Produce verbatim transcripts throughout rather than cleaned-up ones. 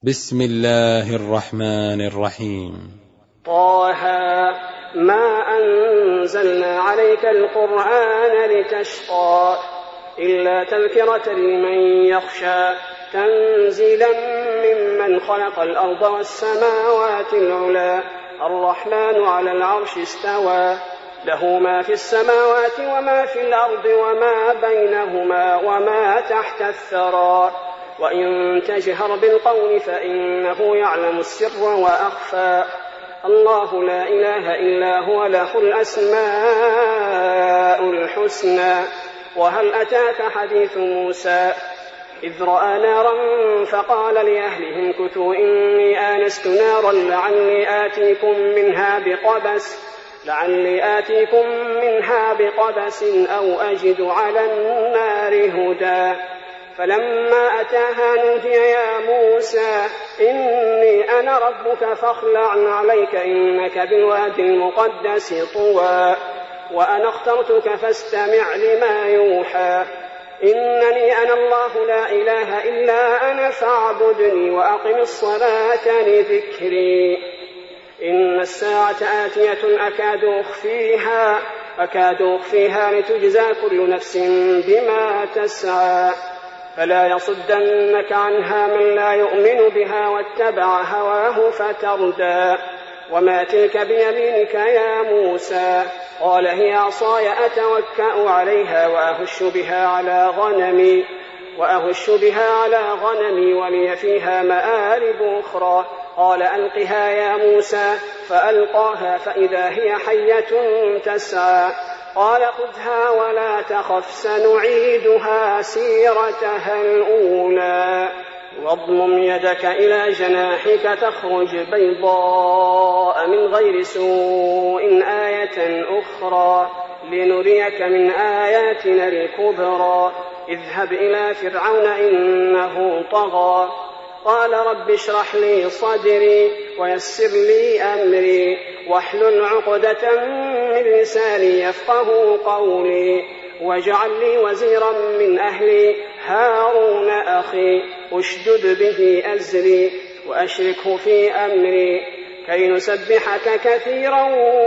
بسم الله الرحمن الرحيم. طه ما أنزلنا عليك القرآن لتشقى إلا تذكرة لمن يخشى تنزيلا ممن خلق الأرض والسماوات العلى الرحمن على العرش استوى له ما في السماوات وما في الأرض وما بينهما وما تحت الثرى وإن تجهر بالقول فإنه يعلم السر وأخفى الله لا إله إلا هو له الأسماء الحسنى وهل أتاك حديث موسى إذ رأى نارا فقال لأهلهم كثوا إني آنست نارا لعلي آتيكم منها بقبس لعلي آتيكم منها بقبس أو أجد على النار هدى فلما أتاها نودي يا موسى إني أنا ربك فاخلع عليك إنك بالوادي المقدس طوى وأنا اخترتك فاستمع لما يوحى إنني أنا الله لا إله إلا أنا فاعبدني وأقم الصلاة لذكري إن الساعة آتية أكاد أخفيها أكاد أخفيها لتجزى كل نفس بما تسعى فلا يصدنك عنها من لا يؤمن بها واتبع هواه فتردى وما تلك بيمينك يا موسى قال هي عصاي أتوكأ عليها وأهش بها على غنمي وأهش بها على غنمي ولي فيها مآرب أخرى قال ألقها يا موسى فألقاها فإذا هي حية تسعى قال خذها ولا تخف سنعيدها سيرتها الأولى واضمم يدك إلى جناحك تخرج بيضاء من غير سوء آية أخرى لنريك من آياتنا الكبرى اذهب إلى فرعون إنه طغى قال رب اشرح لي صدري ويسر لي أمري واحلل عقدة من لساني يفقه قولي واجعل لي وزيرا من أهلي هارون أخي اشدد به أزري وأشركه في أمري كي نسبحك كثيرا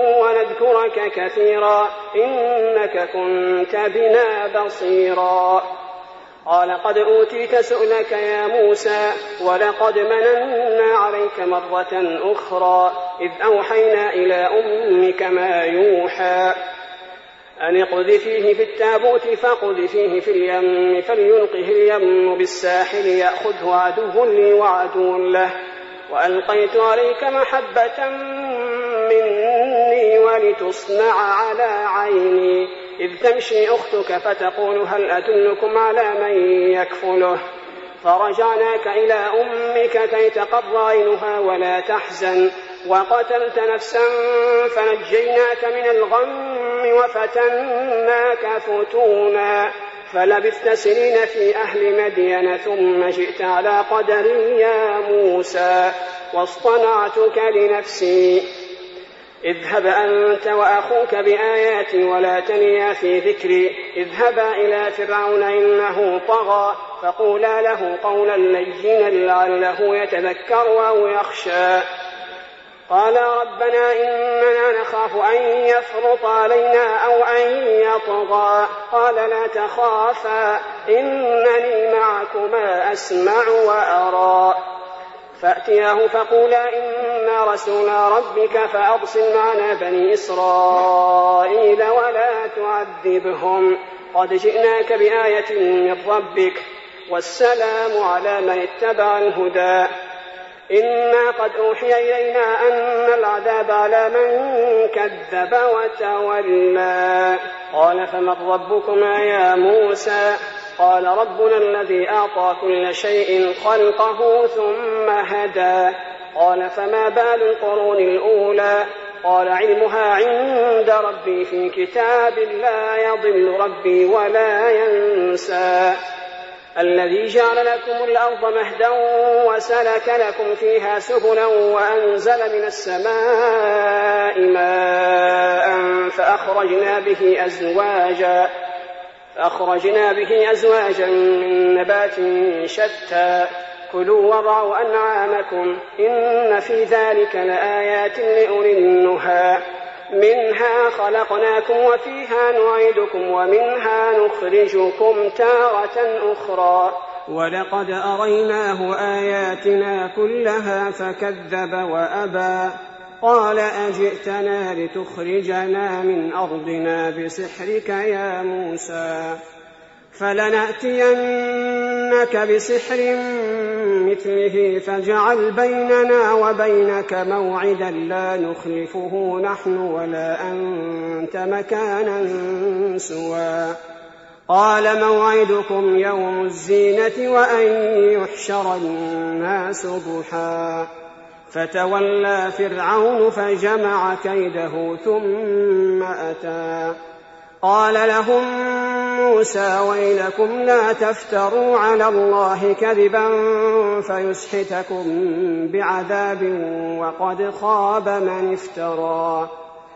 ونذكرك كثيرا إنك كنت بنا بصيرا قال قد أوتيت سؤلك يا موسى ولقد مننا عليك مرة أخرى إذ أوحينا إلى أمك ما يوحى أن اقذفيه في التابوت فاقذفيه في اليم فليلقه اليم بالساحل يأخذه عدو لي وعدو له وألقيت عليك محبة مني ولتصنع على عيني إذ تمشي أختك فتقول هل أدلكم على من يكفله فرجعناك إلى أمك كي تقر عينها ولا تحزن وقتلت نفسا فنجيناك من الغم وفتناك فتونا فلبثت سنين في أهل مدين ثم جئت على قدر يا موسى واصطنعتك لنفسي اذهب أنت وأخوك بآياتي ولا تنيا في ذكري اذهبا إلى فرعون إنه طغى فقولا له قولا لينا لعله يتذكر أو يخشى قال ربنا إننا نخاف أن يفرط علينا أو أن يطغى قال لا تخافا إنني معكما أسمع وأرى فأتياه فقولا إنا رسول ربك فأرسل معنا بني إسرائيل ولا تعذبهم قد جئناك بآية من ربك والسلام على من اتبع الهدى إنا قد أوحي إلينا أن العذاب على من كذب وتولى قال فمن ربكما يا موسى قال ربنا الذي أعطى كل شيء خلقه ثم هدى قال فما بال القرون الأولى قال علمها عند ربي في كتاب لا يضل ربي ولا ينسى الذي جعل لكم الأرض مهدا وسلك لكم فيها سبلا وأنزل من السماء ماء فأخرجنا به أزواجا فأخرجنا به أزواجا من نبات شتى كلوا وارعوا أنعامكم إن في ذلك لآيات لأولي النهى منها خلقناكم وفيها نعيدكم ومنها نخرجكم تارة أخرى ولقد أريناه آياتنا كلها فكذب وأبى قال أجئتنا لتخرجنا من أرضنا بسحرك يا موسى فلنأتينك بسحر مثله فاجعل بيننا وبينك موعدا لا نخلفه نحن ولا أنت مكانا سوى قال موعدكم يوم الزينة وأن يحشر الناس ضحى فتولى فرعون فجمع كيده ثم أتى قال لهم موسى ويلكم لا تفتروا على الله كذبا فيسحتكم بعذاب وقد خاب من افترى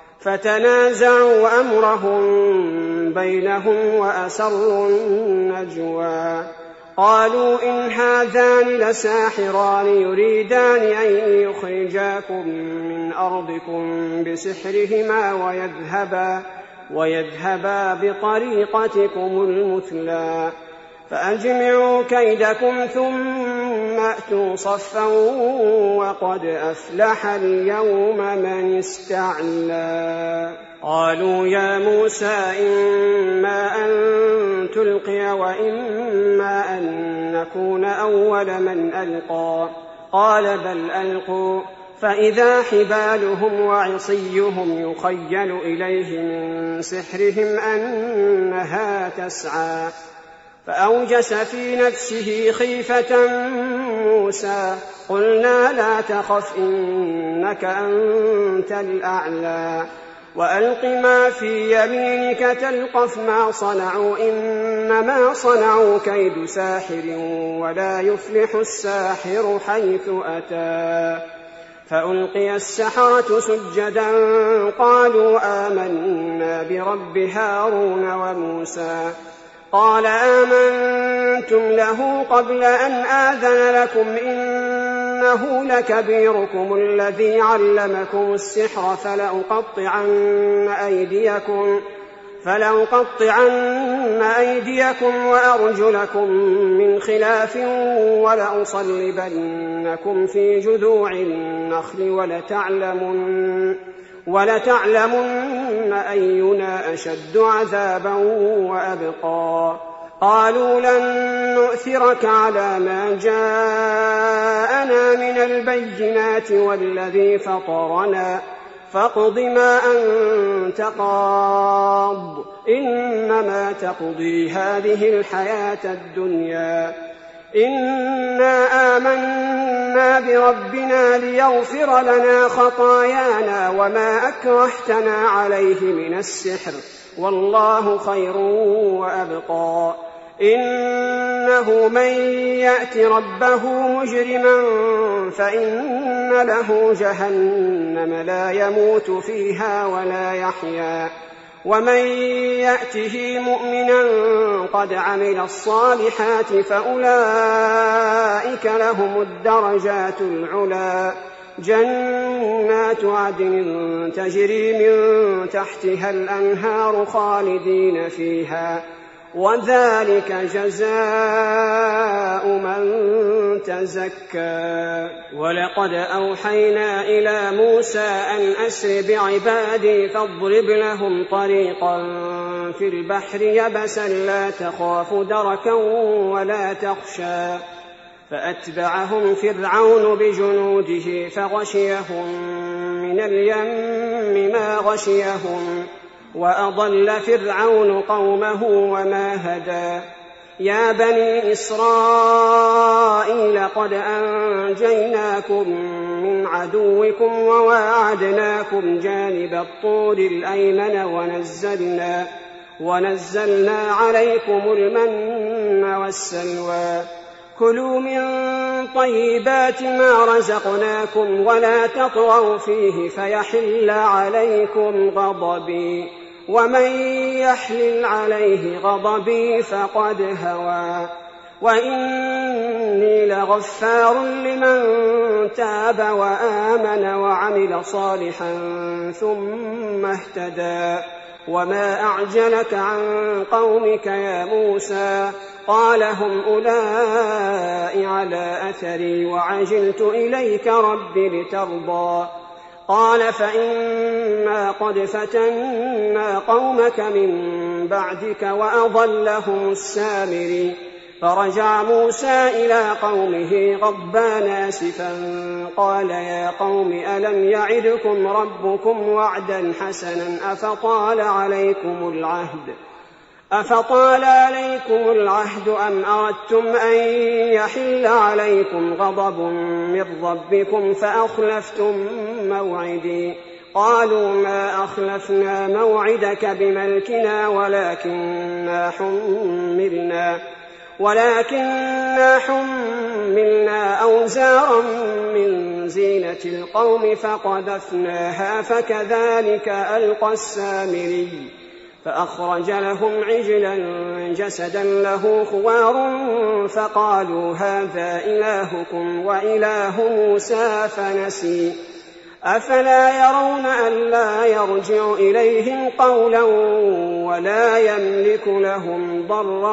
فتنازعوا أمرهم بينهم وأسروا النجوى قالوا إن هذان لساحران يريدان أن يخرجاكم من أرضكم بسحرهما ويذهبا ويذهبا بطريقتكم المثلى فأجمعوا كيدكم ثم أتوا صفا وقد أفلح اليوم من استعلى قالوا يا موسى إما أن تلقي وإما أن نكون أول من ألقى قال بل ألقوا فإذا حبالهم وعصيهم يخيل إليه من سحرهم أنها تسعى فأوجس في نفسه خيفة موسى قلنا لا تخف إنك أنت الأعلى وألق ما في يمينك تلقف ما صنعوا إنما صنعوا كيد ساحر ولا يفلح الساحر حيث أتى فألقي السحرة سجدا قالوا آمنا برب هارون وموسى قال آمنتم له قبل أن آذن لكم إنه لكبيركم الذي علمكم السحر فلأقطعن أيديكم فلأقطعن أيديكم وأرجلكم من خلاف ولأصلبنكم في جذوع النخل ولتعلمن, ولتعلمن أينا أشد عذابا وأبقى قالوا لن نؤثرك على ما جاءنا من البينات والذي فطرنا فاقض ما أنت قاض إنما تقضي هذه الحياة الدنيا إنا آمنا بربنا ليغفر لنا خطايانا وما أكرهتنا عليه من السحر والله خير وأبقى إنه من يأت ربه مجرما فإن له جهنم لا يموت فيها ولا يحيا ومن يأته مؤمنا قد عمل الصالحات فأولئك لهم الدرجات العلى جنات عدن تجري من تحتها الأنهار خالدين فيها وذلك جزاء من تزكى ولقد أوحينا إلى موسى أن أسر بعبادي فاضرب لهم طريقا في البحر يبسا لا تخاف دركا ولا تخشى فأتبعهم فرعون بجنوده فغشيهم من اليم ما غشيهم وأضل فرعون قومه وما هدى يا بني إسرائيل قد أنجيناكم من عدوكم وواعدناكم جانب الطور الأيمن ونزلنا, ونزلنا عليكم المن والسلوى كلوا من طيبات ما رزقناكم ولا تطغوا فيه فيحل عليكم غضبي ومن يحلل عليه غضبي فقد هوى وإني لغفار لمن تاب وآمن وعمل صالحا ثم اهتدى. وما أعجلك عن قومك يا موسى؟ قال هم أولئك على أثري وعجلت إليك رب لترضى. قال فإنا قد فتنا قومك من بعدك وأضلهم السامري. فرجع موسى إلى قومه غضبان آسفا قال يا قوم ألم يعدكم ربكم وعدا حسنا أفطال عليكم العهد أفطال عليكم العهد أم أردتم أن يحل عليكم غضب من ربكم فأخلفتم موعدي؟ قالوا ما أخلفنا موعدك بملكنا ولكننا حملنا ولكننا حملنا أوزارا من زينة القوم فقذفناها فكذلك ألقى السامري. فأخرج لهم عجلا جسدا له خوار فقالوا هذا إلهكم وإله موسى فنسي. أفلا يرون ألا يرجع إليهم قولا ولا يملك لهم ضرا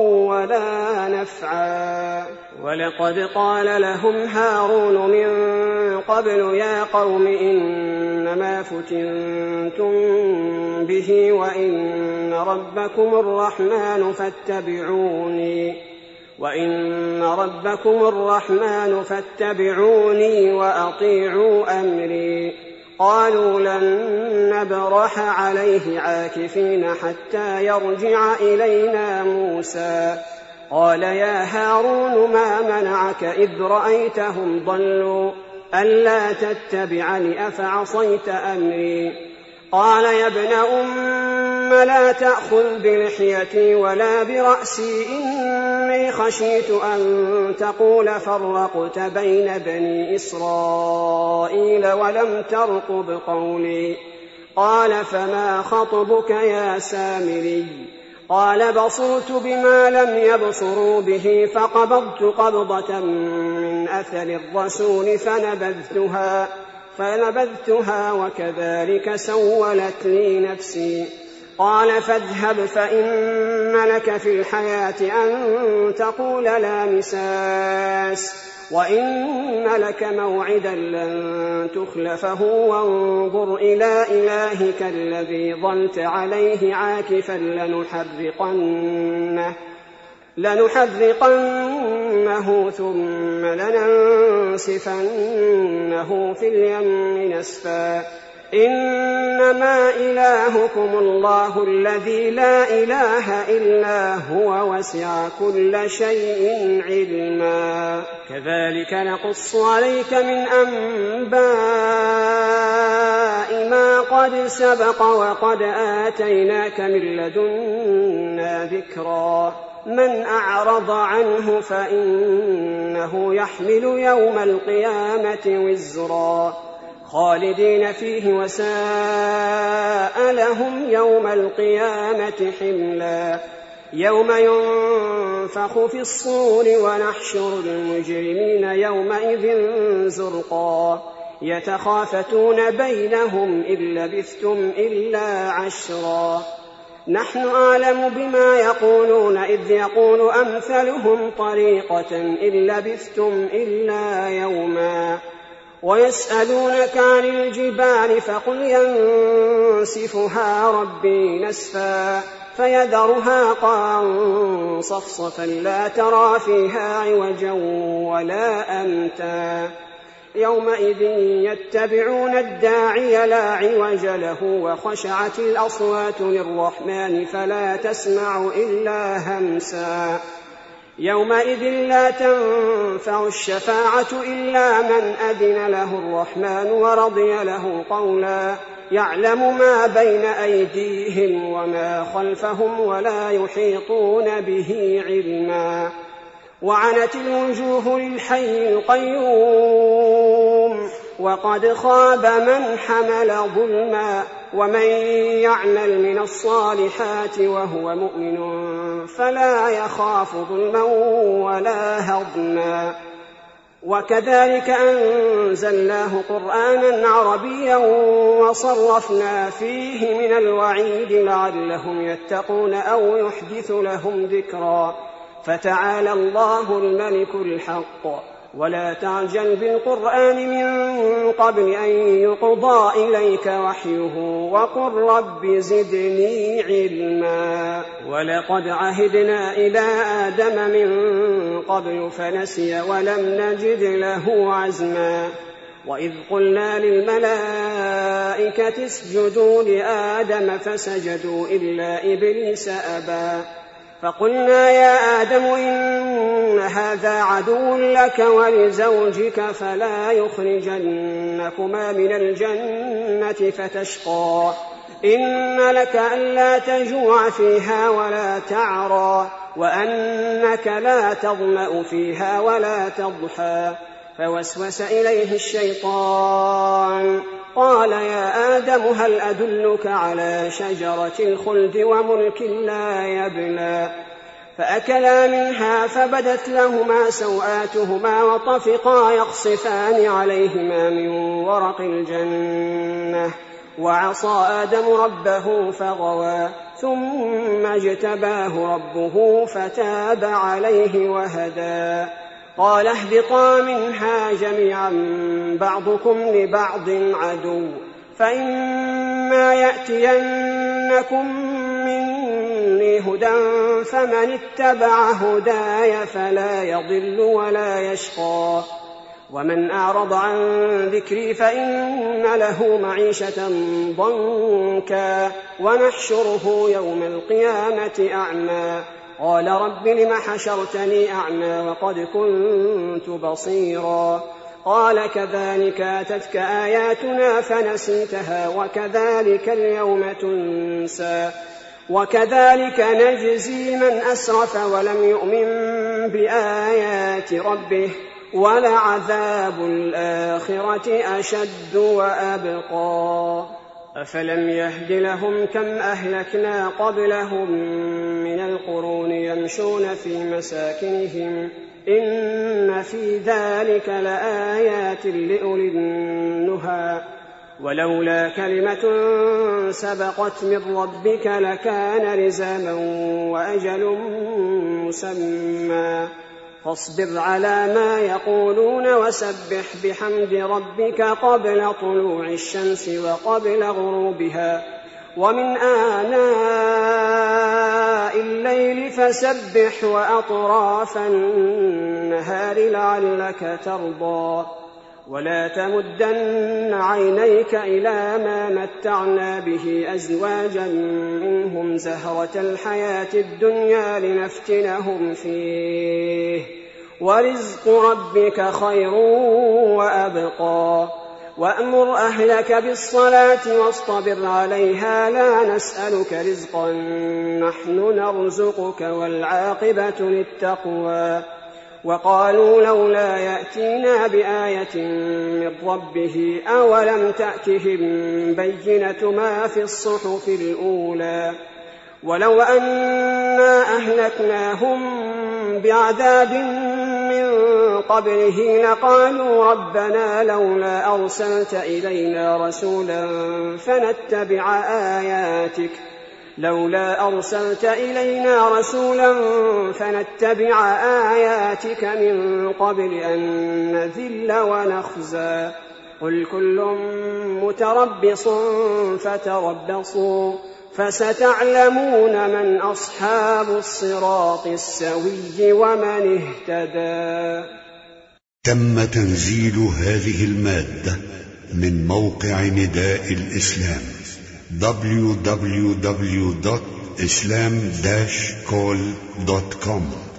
ولا نفعا. ولقد قال لهم هارون من قبل يا قوم إنما فتنتم به وإن ربكم الرحمن فاتبعوني وإن ربكم الرحمن فاتبعوني وأطيعوا أمري. قالوا لن نبرح عليه عاكفين حتى يرجع إلينا موسى. قال يا هارون ما منعك إذ رأيتهم ضلوا ألا تتبعني أفعصيت أمري؟ قال يا ابن أم لا تأخذ بلحيتي ولا برأسي إني خشيت أن تقول فرقت بين بني إسرائيل ولم ترقب قولي. قال فما خطبك يا سامري؟ قال بصرت بما لم يبصروا به فقبضت قبضة من أثر الرسول فنبذتها فنبذتها وكذلك سولت لي نفسي. قال فاذهب فإن لك في الحياة أن تقول لا مساس وإن لك موعدا لن تخلفه وانظر إلى إلهك الذي ظلت عليه عاكفا لنحرقنه لنحرقنه ثم لننسفنه في اليم نسفا. إنما إلهكم الله الذي لا إله إلا هو وسع كل شيء علما. كذلك نقص عليك من أنباء ما قد سبق وقد آتيناك من لدنا ذكرا. من أعرض عنه فإنه يحمل يوم القيامة وزرا خالدين فيه وساء لهم يوم القيامة حملا. يوم ينفخ في الصور ونحشر المجرمين يومئذ زرقا يتخافتون بينهم إن لبثتم إلا عشرا. نحن أعلم بما يقولون إذ يقول أمثلهم طريقة إن لبثتم إلا يوما. ويسألونك عن الجبال فقل ينسفها ربي نسفا فيذرها قاعا صفصفا لا ترى فيها عوجا ولا أمتا. يومئذ يتبعون الداعي لا عوج له وخشعت الأصوات للرحمن فلا تسمع إلا همسا. يومئذ لا تنفع الشفاعة إلا من أذن له الرحمن ورضي له قولا. يعلم ما بين أيديهم وما خلفهم ولا يحيطون به علما. وعنت الوجوه للحي القيوم وقد خاب من حمل ظلما ومن يعمل من الصالحات وهو مؤمن فلا يخاف ظلما ولا هضما. وكذلك أنزلناه قرآنا عربيا وصرفنا فيه من الوعيد لعلهم يتقون أو يحدث لهم ذكرا. فتعالى الله الملك الحق ولا تعجل بالقرآن من قبل أن يقضى إليك وحيه وقل رب زدني علما. ولقد عهدنا إلى آدم من قبل فنسي ولم نجد له عزما. وإذ قلنا للملائكة اسجدوا لآدم فسجدوا إلا إبليس أبى. فقلنا يا آدم إن هذا عدو لك ولزوجك فلا يخرجنكما من الجنة فتشقى. إن لك ألا تجوع فيها ولا تعرى وأنك لا تظمأ فيها ولا تضحى. فوسوس إليه الشيطان قال يا آدم هل أدلك على شجرة الخلد وملك لا يبلى. فأكلا منها فبدت لهما سوآتهما وطفقا يخصفان عليهما من ورق الجنة. وعصى آدم ربه فغوى ثم اجتباه ربه فتاب عليه وهدى. قال اهبطا منها جميعا بعضكم لبعض عدو فإما يأتينكم مني هدى فمن اتبع هداي فلا يضل ولا يشقى. ومن أعرض عن ذكري فإن له معيشة ضنكا ونحشره يوم القيامة أعمى. قال رب لم حشرتني أعمى وقد كنت بصيرا. قال كذلك أتتك آياتنا فنسيتها وكذلك اليوم تنسى. وكذلك نجزي من أسرف ولم يؤمن بآيات ربه ولعذاب الآخرة أشد وأبقى. أفلم يهد لهم كم أهلكنا قبلهم من القرون يمشون في مساكنهم إن في ذلك لآيات لأولي النهى. ولولا كلمة سبقت من ربك لكان لزاما وأجل مسمى. فاصبر على ما يقولون وسبح بحمد ربك قبل طلوع الشمس وقبل غروبها ومن آناء الليل فسبح وأطراف النهار لعلك ترضى. ولا تمدن عينيك إلى ما متعنا به أزواجا منهم زهرة الحياة الدنيا لنفتنهم فيه ورزق ربك خير وأبقى. وأمر أهلك بالصلاة واصطبر عليها لا نسألك رزقا نحن نرزقك والعاقبة للتقوى. وقالوا لولا يأتينا بآية من ربه أولم تأتهم بينة ما في الصحف الأولى. ولو أنا أهلكناهم بعذاب من قبله لقالوا ربنا لولا أرسلت إلينا رسولا فنتبع آياتك لولا أرسلت إلينا رسولا فنتبع آياتك من قبل أن نذل ونخزى. قل كل متربص فتربصوا فستعلمون من أصحاب الصراط السوي ومن اهتدى. تم تنزيل هذه المادة من موقع نداء الإسلام دبليو دبليو دبليو دوت إسلام داش كول دوت كوم.